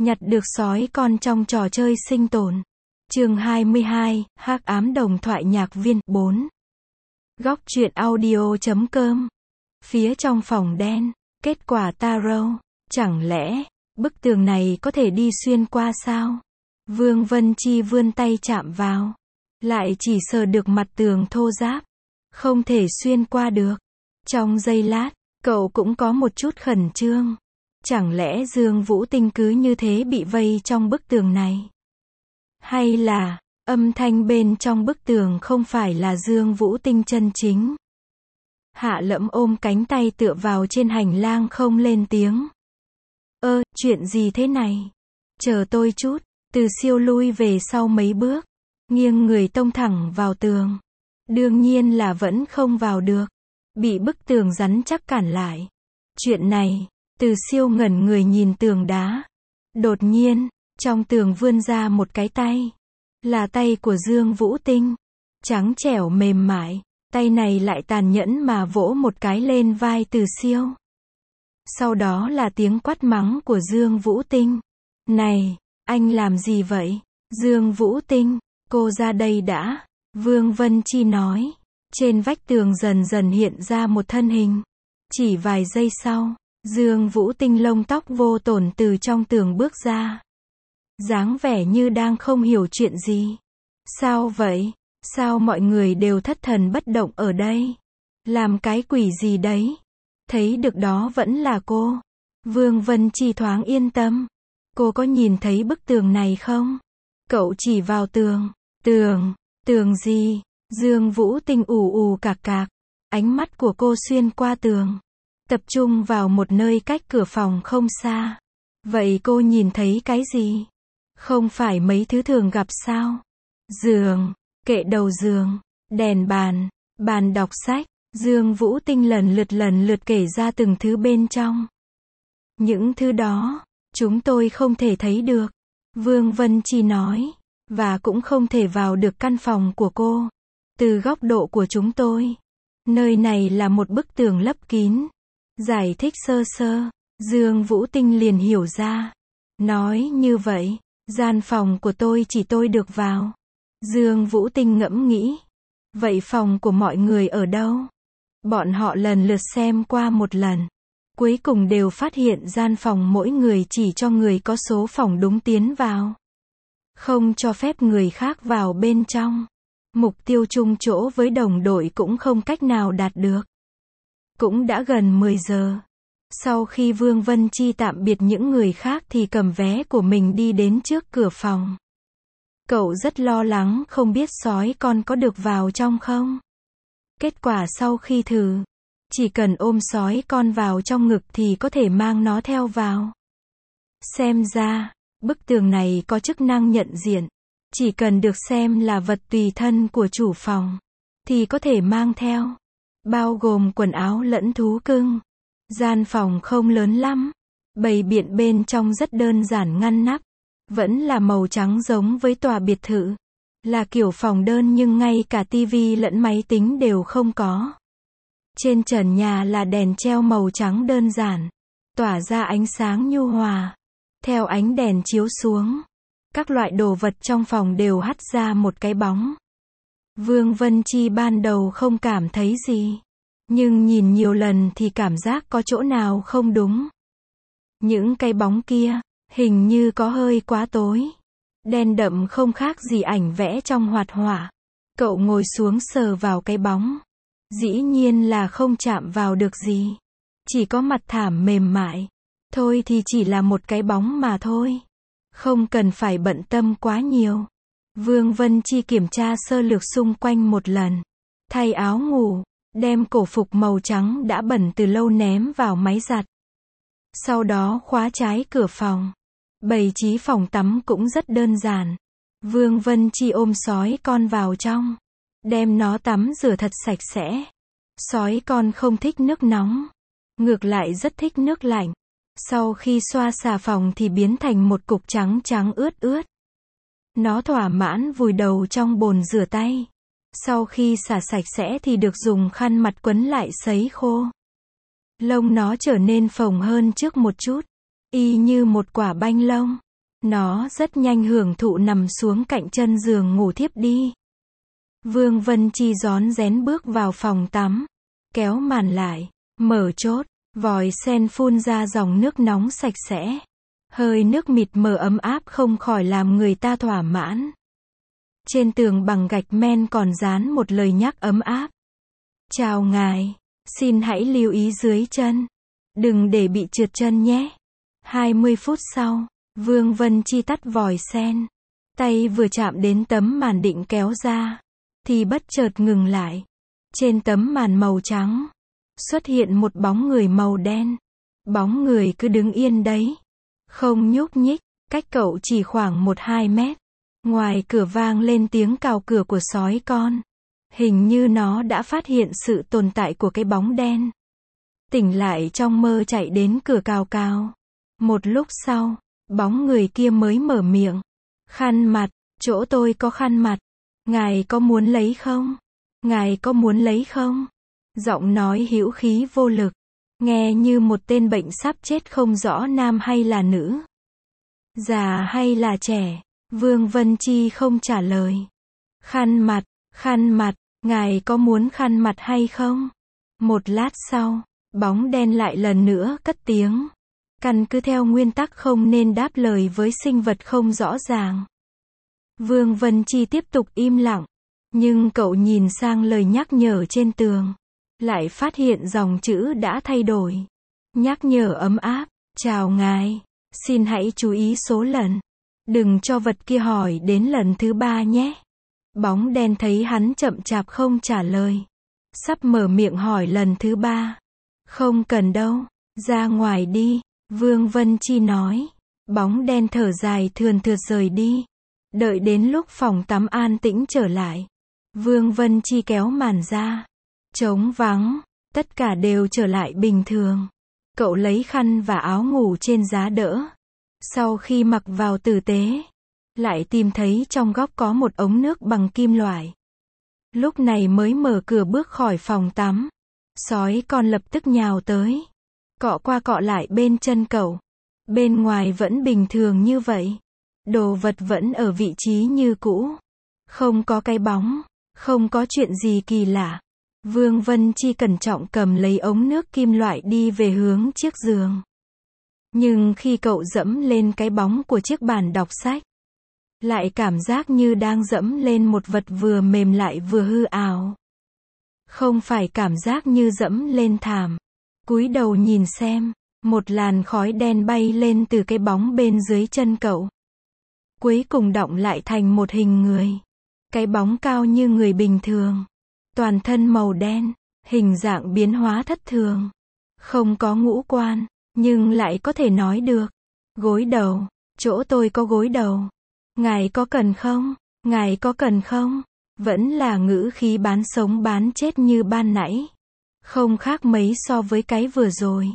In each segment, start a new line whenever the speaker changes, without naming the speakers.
Nhặt được sói con trong trò chơi sinh tồn. Chương 22, Hắc ám đồng thoại nhạc viên 4. Góc truyện audio.com. Phía trong phòng đen, kết quả tarot, chẳng lẽ bức tường này có thể đi xuyên qua sao? Vương Vân Chi vươn tay chạm vào, lại chỉ sờ được mặt tường thô ráp, không thể xuyên qua được. Trong giây lát, cậu cũng có một chút khẩn trương. Chẳng lẽ Dương Vũ Tinh cứ như thế bị vây trong bức tường này? Hay là, âm thanh bên trong bức tường không phải là Dương Vũ Tinh chân chính? Hạ Lẫm ôm cánh tay tựa vào trên hành lang không lên tiếng. Chuyện gì thế này? Chờ tôi chút. Từ Siêu lui về sau mấy bước, nghiêng người tông thẳng vào tường. Đương nhiên là vẫn không vào được. Bị bức tường rắn chắc cản lại. Chuyện này, Từ Siêu ngẩn người nhìn tường đá. Đột nhiên, trong tường vươn ra một cái tay. Là tay của Dương Vũ Tinh. Trắng trẻo mềm mại, tay này lại tàn nhẫn mà vỗ một cái lên vai Từ Siêu. Sau đó là tiếng quát mắng của Dương Vũ Tinh. Này, anh làm gì vậy? Dương Vũ Tinh, cô ra đây đã. Vương Vân Chi nói. Trên vách tường dần dần hiện ra một thân hình. Chỉ vài giây sau, Dương Vũ Tinh lông tóc vô tổn từ trong tường bước ra. Dáng vẻ như đang không hiểu chuyện gì. Sao vậy? Sao mọi người đều thất thần bất động ở đây? Làm cái quỷ gì đấy? Thấy được đó vẫn là cô. Vương Vân Chi thoáng yên tâm. Cô có nhìn thấy bức tường này không? Cậu chỉ vào tường. Tường gì? Dương Vũ Tinh ù ù cạc cạc. Ánh mắt của cô xuyên qua tường, tập trung vào một nơi cách cửa phòng không xa. Vậy cô nhìn thấy cái gì? Không phải mấy thứ thường gặp sao? Giường, kệ đầu giường, đèn bàn, bàn đọc sách. Dương Vũ Tinh lần lượt kể ra từng thứ bên trong. Những thứ đó, chúng tôi không thể thấy được. Vương Vân Chi nói. Và cũng không thể vào được căn phòng của cô. Từ góc độ của chúng tôi, nơi này là một bức tường lấp kín. Giải thích sơ sơ, Dương Vũ Tinh liền hiểu ra. Nói như vậy, gian phòng của tôi chỉ tôi được vào. Dương Vũ Tinh ngẫm nghĩ. Vậy phòng của mọi người ở đâu? Bọn họ lần lượt xem qua một lần. Cuối cùng đều phát hiện gian phòng mỗi người chỉ cho người có số phòng đúng tiến vào. Không cho phép người khác vào bên trong. Mục tiêu chung chỗ với đồng đội cũng không cách nào đạt được. Cũng đã gần 10 giờ. Sau khi Vương Vân Chi tạm biệt những người khác thì cầm vé của mình đi đến trước cửa phòng. Cậu rất lo lắng không biết sói con có được vào trong không. Kết quả sau khi thử, chỉ cần ôm sói con vào trong ngực thì có thể mang nó theo vào. Xem ra, bức tường này có chức năng nhận diện. Chỉ cần được xem là vật tùy thân của chủ phòng, thì có thể mang theo. Bao gồm quần áo lẫn thú cưng. Gian phòng không lớn lắm. Bày biện bên trong rất đơn giản ngăn nắp. Vẫn là màu trắng giống với tòa biệt thự. Là kiểu phòng đơn nhưng ngay cả tivi lẫn máy tính đều không có. Trên trần nhà là đèn treo màu trắng đơn giản. Tỏa ra ánh sáng nhu hòa. Theo ánh đèn chiếu xuống, các loại đồ vật trong phòng đều hắt ra một cái bóng. Vương Vân Chi ban đầu không cảm thấy gì. Nhưng nhìn nhiều lần thì cảm giác có chỗ nào không đúng. Những cái bóng kia, hình như có hơi quá tối. Đen đậm không khác gì ảnh vẽ trong hoạt họa. Cậu ngồi xuống sờ vào cái bóng. Dĩ nhiên là không chạm vào được gì. Chỉ có mặt thảm mềm mại. Thôi thì chỉ là một cái bóng mà thôi. Không cần phải bận tâm quá nhiều. Vương Vân Chi kiểm tra sơ lược xung quanh một lần. Thay áo ngủ, đem cổ phục màu trắng đã bẩn từ lâu ném vào máy giặt. Sau đó khóa trái cửa phòng. Bày trí phòng tắm cũng rất đơn giản. Vương Vân Chi ôm sói con vào trong. Đem nó tắm rửa thật sạch sẽ. Sói con không thích nước nóng. Ngược lại rất thích nước lạnh. Sau khi xoa xà phòng thì biến thành một cục trắng trắng ướt ướt. Nó thỏa mãn vùi đầu trong bồn rửa tay. Sau khi xả sạch sẽ thì được dùng khăn mặt quấn lại sấy khô. Lông nó trở nên phồng hơn trước một chút. Y như một quả banh lông. Nó rất nhanh hưởng thụ nằm xuống cạnh chân giường ngủ thiếp đi. Vương Vân Chi rón rén bước vào phòng tắm, kéo màn lại, mở chốt, vòi sen phun ra dòng nước nóng sạch sẽ. Hơi nước mịt mờ ấm áp không khỏi làm người ta thỏa mãn. Trên tường bằng gạch men còn dán một lời nhắc ấm áp. Chào ngài, xin hãy lưu ý dưới chân. Đừng để bị trượt chân nhé. 20 phút sau, Vương Vân Chi tắt vòi sen. Tay vừa chạm đến tấm màn định kéo ra, thì bất chợt ngừng lại. Trên tấm màn màu trắng, xuất hiện một bóng người màu đen. Bóng người cứ đứng yên đấy, không nhúc nhích, cách cậu chỉ khoảng 1-2 mét. Ngoài cửa vang lên tiếng cào cửa của sói con. Hình như nó đã phát hiện sự tồn tại của cái bóng đen. Tỉnh lại trong mơ chạy đến cửa cào cào. Một lúc sau, bóng người kia mới mở miệng. Khăn mặt, chỗ tôi có khăn mặt. Ngài có muốn lấy không? Ngài có muốn lấy không? Giọng nói hữu khí vô lực, nghe như một tên bệnh sắp chết không rõ nam hay là nữ, già hay là trẻ. Vương Vân Chi không trả lời. Khăn mặt, ngài có muốn khăn mặt hay không? Một lát sau, bóng đen lại lần nữa cất tiếng. Căn cứ theo nguyên tắc không nên đáp lời với sinh vật không rõ ràng. Vương Vân Chi tiếp tục im lặng, nhưng cậu nhìn sang lời nhắc nhở trên tường, lại phát hiện dòng chữ đã thay đổi. Nhắc nhở ấm áp, chào ngài, xin hãy chú ý số lần. Đừng cho vật kia hỏi đến lần thứ 3 nhé. Bóng đen thấy hắn chậm chạp không trả lời, sắp mở miệng hỏi lần thứ 3. Không cần đâu, ra ngoài đi, Vương Vân Chi nói. Bóng đen thở dài thườn thượt rời đi. Đợi đến lúc phòng tắm an tĩnh trở lại, Vương Vân Chi kéo màn ra. Trống vắng, tất cả đều trở lại bình thường. Cậu lấy khăn và áo ngủ trên giá đỡ. Sau khi mặc vào tử tế, lại tìm thấy trong góc có một ống nước bằng kim loại. Lúc này mới mở cửa bước khỏi phòng tắm. Sói con lập tức nhào tới, cọ qua cọ lại bên chân cậu. Bên ngoài vẫn bình thường như vậy. Đồ vật vẫn ở vị trí như cũ. Không có cái bóng, không có chuyện gì kỳ lạ. Vương Vân Chi cẩn trọng cầm lấy ống nước kim loại đi về hướng chiếc giường. Nhưng khi cậu dẫm lên cái bóng của chiếc bàn đọc sách, lại cảm giác như đang dẫm lên một vật vừa mềm lại vừa hư ảo. Không phải cảm giác như dẫm lên thảm. Cúi đầu nhìn xem, một làn khói đen bay lên từ cái bóng bên dưới chân cậu. Cuối cùng đọng lại thành một hình người. Cái bóng cao như người bình thường. Toàn thân màu đen, hình dạng biến hóa thất thường. Không có ngũ quan, nhưng lại có thể nói được. Gối đầu, chỗ tôi có gối đầu. Ngài có cần không? Ngài có cần không? Vẫn là ngữ khí bán sống bán chết như ban nãy. Không khác mấy so với cái vừa rồi.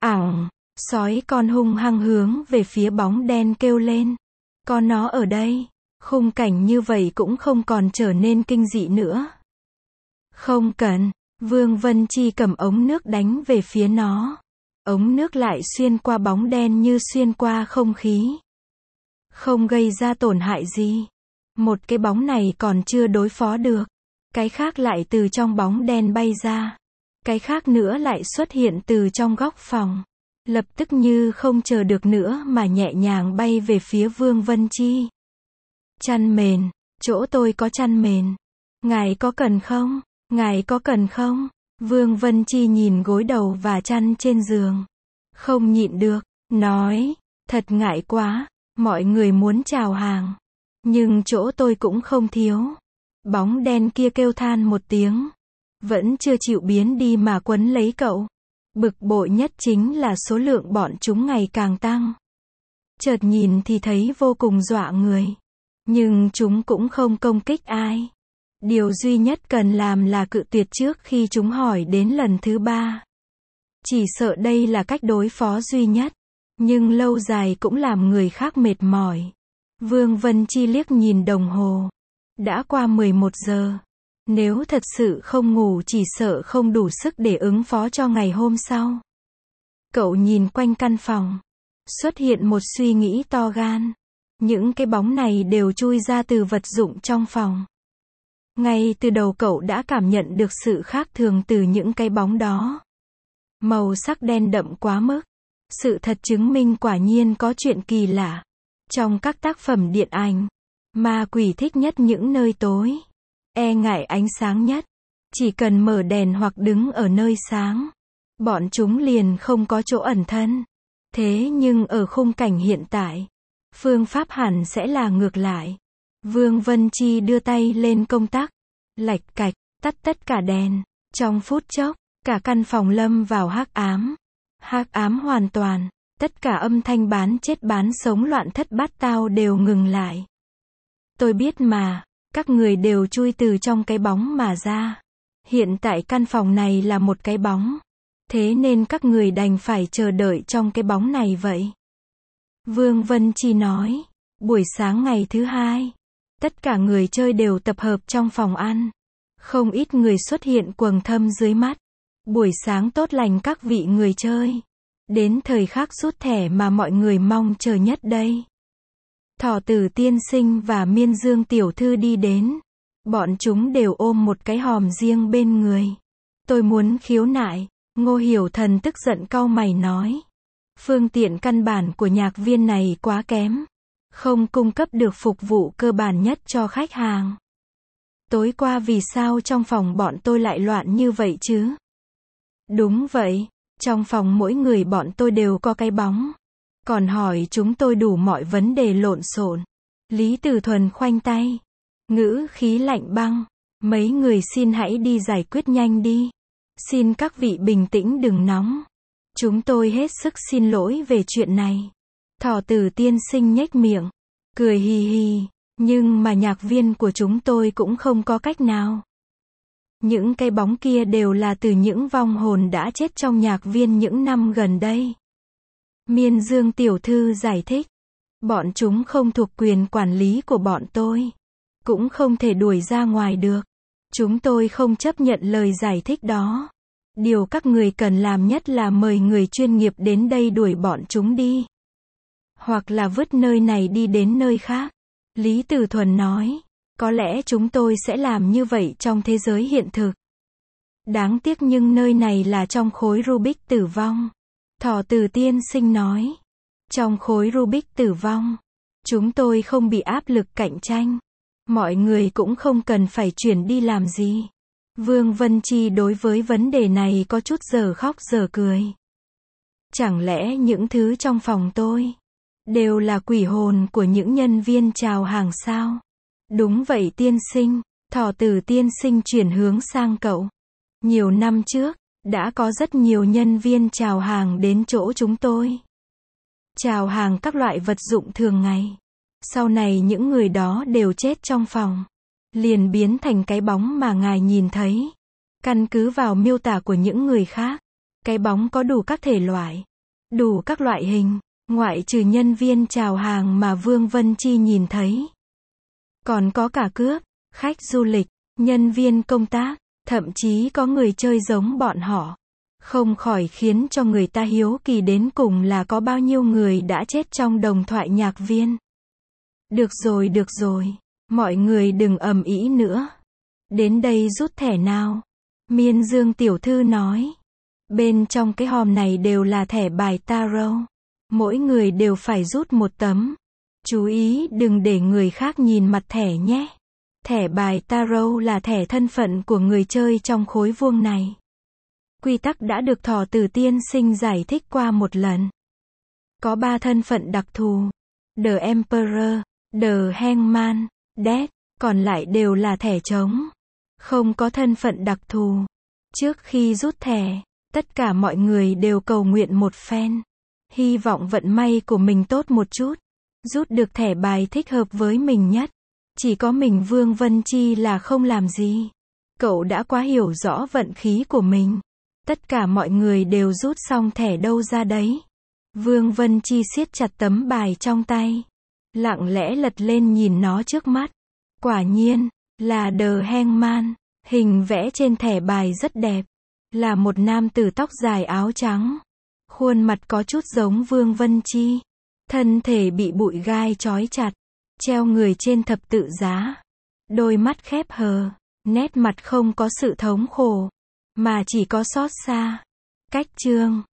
Sói con hung hăng hướng về phía bóng đen kêu lên. Có nó ở đây, khung cảnh như vậy cũng không còn trở nên kinh dị nữa. Không cần, Vương Vân Chi cầm ống nước đánh về phía nó. Ống nước lại xuyên qua bóng đen như xuyên qua không khí. Không gây ra tổn hại gì. Một cái bóng này còn chưa đối phó được. Cái khác lại từ trong bóng đen bay ra. Cái khác nữa lại xuất hiện từ trong góc phòng. Lập tức như không chờ được nữa mà nhẹ nhàng bay về phía Vương Vân Chi. Chăn mền, chỗ tôi có chăn mền. Ngài có cần không? Ngài có cần không? Vương Vân Chi nhìn gối đầu và chăn trên giường. Không nhịn được, nói, thật ngại quá, mọi người muốn chào hàng. Nhưng chỗ tôi cũng không thiếu. Bóng đen kia kêu than một tiếng. Vẫn chưa chịu biến đi mà quấn lấy cậu. Bực bội nhất chính là số lượng bọn chúng ngày càng tăng. Chợt nhìn thì thấy vô cùng dọa người. Nhưng chúng cũng không công kích ai. Điều duy nhất cần làm là cự tuyệt trước khi chúng hỏi đến lần thứ 3. Chỉ sợ đây là cách đối phó duy nhất. Nhưng lâu dài cũng làm người khác mệt mỏi. Vương Vân Chi liếc nhìn đồng hồ. Đã qua 11 giờ. Nếu thật sự không ngủ chỉ sợ không đủ sức để ứng phó cho ngày hôm sau. Cậu nhìn quanh căn phòng. Xuất hiện một suy nghĩ to gan. Những cái bóng này đều chui ra từ vật dụng trong phòng. Ngay từ đầu cậu đã cảm nhận được sự khác thường từ những cái bóng đó. Màu sắc đen đậm quá mức. Sự thật chứng minh quả nhiên có chuyện kỳ lạ. Trong các tác phẩm điện ảnh, ma quỷ thích nhất những nơi tối, e ngại ánh sáng nhất. Chỉ cần mở đèn hoặc đứng ở nơi sáng, bọn chúng liền không có chỗ ẩn thân. Thế nhưng ở khung cảnh hiện tại, phương pháp hẳn sẽ là ngược lại. Vương Vân Chi đưa tay lên công tắc, lạch cạch, tắt tất cả đèn. Trong phút chốc, cả căn phòng lâm vào hắc ám. Hắc ám hoàn toàn, tất cả âm thanh bán chết bán sống loạn thất bát tao đều ngừng lại. Tôi biết mà, các người đều chui từ trong cái bóng mà ra. Hiện tại căn phòng này là một cái bóng. Thế nên các người đành phải chờ đợi trong cái bóng này vậy. Vương Vân Chi nói. Buổi sáng ngày thứ hai, tất cả người chơi đều tập hợp trong phòng ăn. Không ít người xuất hiện quầng thâm dưới mắt. Buổi sáng tốt lành các vị người chơi. Đến thời khắc rút thẻ mà mọi người mong chờ nhất đây. Thỏ Tử tiên sinh và Miên Dương tiểu thư đi đến. Bọn chúng đều ôm một cái hòm riêng bên người. Tôi muốn khiếu nại. Ngô Hiểu Thần tức giận cau mày nói. Phương tiện căn bản của nhạc viên này quá kém. Không cung cấp được phục vụ cơ bản nhất cho khách hàng. Tối qua vì sao trong phòng bọn tôi lại loạn như vậy chứ? Đúng vậy, trong phòng mỗi người bọn tôi đều có cái bóng. Còn hỏi chúng tôi đủ mọi vấn đề lộn xộn. Lý Tử Thuần khoanh tay. Ngữ khí lạnh băng. Mấy người xin hãy đi giải quyết nhanh đi. Xin các vị bình tĩnh đừng nóng. Chúng tôi hết sức xin lỗi về chuyện này. Thỏ Tử tiên sinh nhếch miệng. Cười hì hì. Nhưng mà nhạc viên của chúng tôi cũng không có cách nào. Những cái bóng kia đều là từ những vong hồn đã chết trong nhạc viên những năm gần đây. Miên Dương tiểu thư giải thích. Bọn chúng không thuộc quyền quản lý của bọn tôi. Cũng không thể đuổi ra ngoài được. Chúng tôi không chấp nhận lời giải thích đó. Điều các người cần làm nhất là mời người chuyên nghiệp đến đây đuổi bọn chúng đi. Hoặc là vứt nơi này đi đến nơi khác. Lý Tử Thuần nói. Có lẽ chúng tôi sẽ làm như vậy trong thế giới hiện thực. Đáng tiếc nhưng nơi này là trong khối Rubik tử vong. Thỏ Tử tiên sinh nói. Trong khối Rubik tử vong, chúng tôi không bị áp lực cạnh tranh. Mọi người cũng không cần phải chuyển đi làm gì. Vương Vân Chi đối với vấn đề này có chút giờ khóc giờ cười. Chẳng lẽ những thứ trong phòng tôi đều là quỷ hồn của những nhân viên chào hàng sao? Đúng vậy tiên sinh. Thỏ Tử tiên sinh chuyển hướng sang cậu. Nhiều năm trước, đã có rất nhiều nhân viên chào hàng đến chỗ chúng tôi. Chào hàng các loại vật dụng thường ngày. Sau này những người đó đều chết trong phòng. Liền biến thành cái bóng mà ngài nhìn thấy. Căn cứ vào miêu tả của những người khác, cái bóng có đủ các thể loại, đủ các loại hình, ngoại trừ nhân viên chào hàng mà Vương Vân Chi nhìn thấy. Còn có cả cướp, khách du lịch, nhân viên công tác, thậm chí có người chơi giống bọn họ. Không khỏi khiến cho người ta hiếu kỳ đến cùng là có bao nhiêu người đã chết trong đồng thoại nhạc viên. Được rồi, mọi người đừng ầm ĩ nữa. Đến đây rút thẻ nào. Miên Dương tiểu thư nói. Bên trong cái hòm này đều là thẻ bài tarot. Mỗi người đều phải rút một tấm. Chú ý đừng để người khác nhìn mặt thẻ nhé. Thẻ bài tarot là thẻ thân phận của người chơi trong khối vuông này. Quy tắc đã được Thỏ Tử tiên sinh giải thích qua một lần. Có 3 thân phận đặc thù. The Emperor, The Hangman, Death, còn lại đều là thẻ trống. Không có thân phận đặc thù. Trước khi rút thẻ, tất cả mọi người đều cầu nguyện một phen. Hy vọng vận may của mình tốt một chút. Rút được thẻ bài thích hợp với mình nhất. Chỉ có mình Vương Vân Chi là không làm gì. Cậu đã quá hiểu rõ vận khí của mình. Tất cả mọi người đều rút xong thẻ đâu ra đấy. Vương Vân Chi siết chặt tấm bài trong tay. Lặng lẽ lật lên nhìn nó trước mắt. Quả nhiên, là The Hangman. Hình vẽ trên thẻ bài rất đẹp. Là một nam tử tóc dài áo trắng. Khuôn mặt có chút giống Vương Vân Chi. Thân thể bị bụi gai trói chặt, treo người trên thập tự giá. Đôi mắt khép hờ, nét mặt không có sự thống khổ, mà chỉ có xót xa. Cách chương